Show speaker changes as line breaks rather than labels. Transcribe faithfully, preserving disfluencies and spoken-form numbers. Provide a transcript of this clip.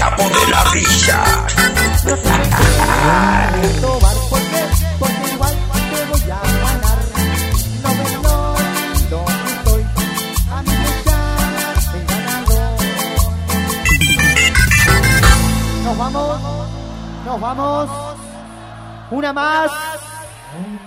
Chapo de la risa.
Robar porque, porque igual te voy a ganar. No me doy donde estoy, a mí me llaman el ganador. Nos vamos, nos vamos. Una más.